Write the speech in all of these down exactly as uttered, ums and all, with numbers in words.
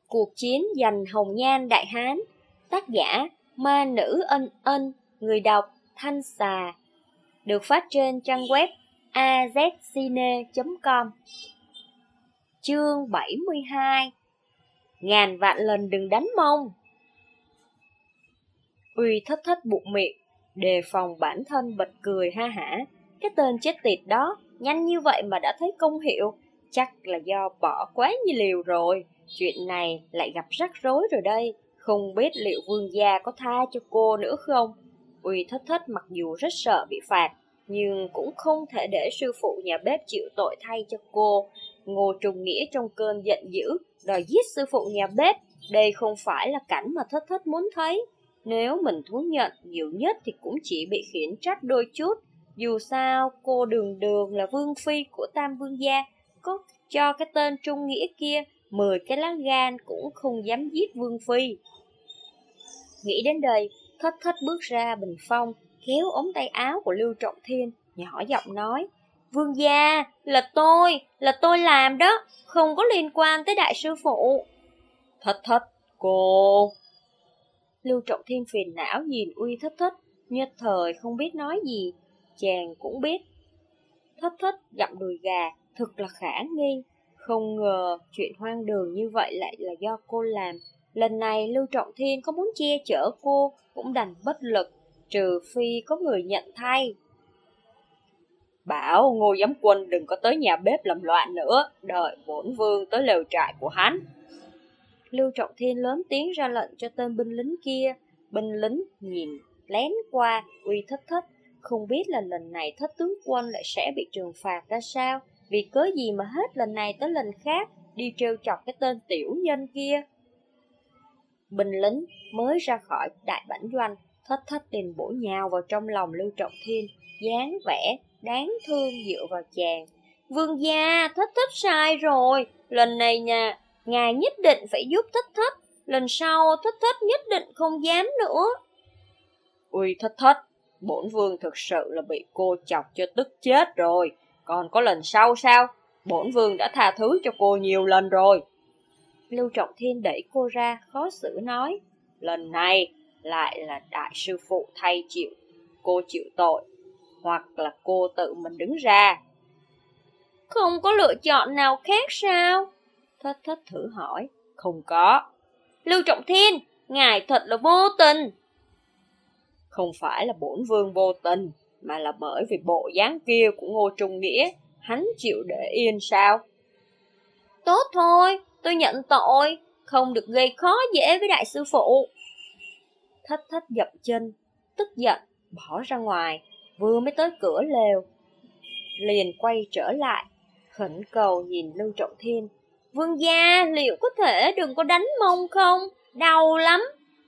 Cuộc chiến giành hồng nhan Đại Hán. Tác giả Ma Nữ Ân Ân. Người đọc Thanh Xà. Được phát trên trang web a z cine chấm com. Chương bảy mươi hai. Ngàn vạn lần đừng đánh mông. Uy Thất Thất bụng miệng, đề phòng bản thân bật cười ha hả. Cái tên chết tiệt đó, nhanh như vậy mà đã thấy công hiệu, chắc là do bỏ quá nhiều liều rồi. Chuyện này lại gặp rắc rối rồi đây, không biết liệu vương gia có tha cho cô nữa không? Uy Thất Thất mặc dù rất sợ bị phạt, nhưng cũng không thể để sư phụ nhà bếp chịu tội thay cho cô. Ngô Trung Nghĩa trong cơn giận dữ, đòi giết sư phụ nhà bếp. Đây không phải là cảnh mà Thất Thất muốn thấy. Nếu mình thú nhận, nhiều nhất thì cũng chỉ bị khiển trách đôi chút. Dù sao, cô đường đường là vương phi của Tam Vương gia, có cho cái tên Trung Nghĩa kia mười cái lá gan cũng không dám giết vương phi. Nghĩ đến đây, Thất Thất bước ra bình phong, kéo ống tay áo của Lưu Trọng Thiên, nhỏ giọng nói: Vương gia, là tôi, là tôi làm đó, không có liên quan tới đại sư phụ. Thất Thất, cô... Lưu Trọng Thiên phiền não nhìn Uy Thất Thất, nhất thời không biết nói gì. Chàng cũng biết Thất Thất gặm đùi gà thực là khả nghi. Không ngờ chuyện hoang đường như vậy lại là do cô làm. Lần này Lưu Trọng Thiên có muốn che chở cô cũng đành bất lực, trừ phi có người nhận thay. Bảo Ngô Giám Quân đừng có tới nhà bếp làm loạn nữa, đợi bổn vương tới lều trại của hắn. Lưu Trọng Thiên lớn tiếng ra lệnh cho tên binh lính kia. Binh lính nhìn lén qua Uy Thất Thất, không biết là lần này Thất tướng quân lại sẽ bị trừng phạt ra sao. Vì cớ gì mà hết lần này tới lần khác đi trêu chọc cái tên tiểu nhân kia. Binh lính mới ra khỏi đại bản doanh, Thất Thất liền bổ nhào vào trong lòng Lưu Trọng Thiên, dáng vẻ đáng thương dựa vào chàng. Vương gia, Thất Thất sai rồi, lần này nha, ngài nhất định phải giúp Thất Thất, lần sau Thất Thất nhất định không dám nữa. Ui Thất Thất, bổn vương thực sự là bị cô chọc cho tức chết rồi, còn có lần sau sao? Bổn vương đã tha thứ cho cô nhiều lần rồi. Lưu Trọng Thiên đẩy cô ra, khó xử nói: Lần này lại là đại sư phụ thay chịu, cô chịu tội, hoặc là cô tự mình đứng ra. Không có lựa chọn nào khác sao? Thất Thất thử hỏi. Không có. Lưu Trọng Thiên, ngài thật là vô tình. Không phải là bổn vương vô tình, mà là bởi vì bộ dáng kia của Ngô Trung Nghĩa, hắn chịu để yên sao? Tốt thôi, tôi nhận tội, không được gây khó dễ với đại sư phụ. Thất Thất dậm chân, tức giận, bỏ ra ngoài, vừa mới tới cửa lều, liền quay trở lại, khẩn cầu nhìn Lưu Trọng Thiên. Vương gia, liệu có thể đừng có đánh mông không? Đau lắm.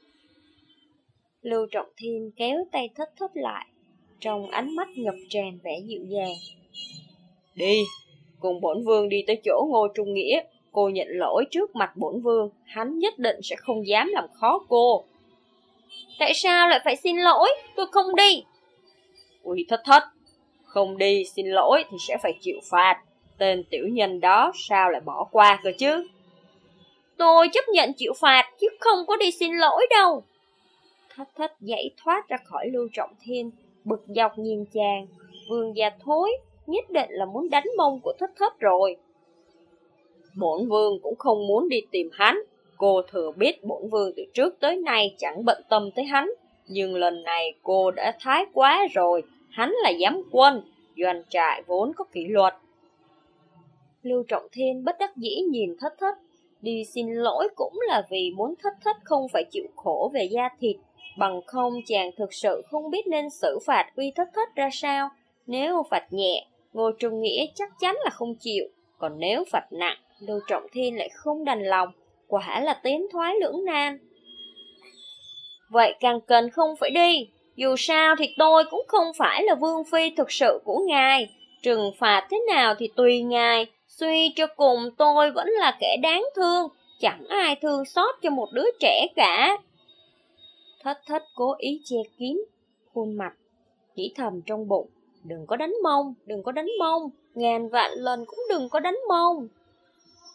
Lưu Trọng Thiên kéo tay Thất Thất lại, trong ánh mắt ngập tràn vẻ dịu dàng. Đi, cùng bổn vương đi tới chỗ Ngô Trung Nghĩa, cô nhận lỗi trước mặt bổn vương, hắn nhất định sẽ không dám làm khó cô. Tại sao lại phải xin lỗi? Tôi không đi. Ui Thất Thất, không đi xin lỗi thì sẽ phải chịu phạt. Tên tiểu nhân đó sao lại bỏ qua cơ chứ? Tôi chấp nhận chịu phạt chứ không có đi xin lỗi đâu. Thất Thất giãy thoát ra khỏi Lưu Trọng Thiên, bực dọc nhìn chàng. Vương gia thối, nhất định là muốn đánh mông của Thất Thất rồi. Bổn vương cũng không muốn đi tìm hắn. Cô thừa biết bổn vương từ trước tới nay chẳng bận tâm tới hắn, nhưng lần này cô đã thái quá rồi. Hắn là giám quân, doanh trại vốn có kỷ luật. Lưu Trọng Thiên bất đắc dĩ nhìn Thất Thất. Đi xin lỗi cũng là vì muốn Thất Thất không phải chịu khổ về da thịt. Bằng không chàng thực sự không biết nên xử phạt Uy Thất Thất ra sao. Nếu phạt nhẹ, Ngô Trung Nghĩa chắc chắn là không chịu. Còn nếu phạt nặng, Lưu Trọng Thiên lại không đành lòng. Quả là tiến thoái lưỡng nan. Vậy càng cần không phải đi. Dù sao thì tôi cũng không phải là vương phi thực sự của ngài. Trừng phạt thế nào thì tùy ngài. Suy cho cùng tôi vẫn là kẻ đáng thương, chẳng ai thương xót cho một đứa trẻ cả. Thất Thất cố ý che kín khuôn mặt, nghĩ thầm trong bụng: Đừng có đánh mông, đừng có đánh mông, ngàn vạn lần cũng đừng có đánh mông.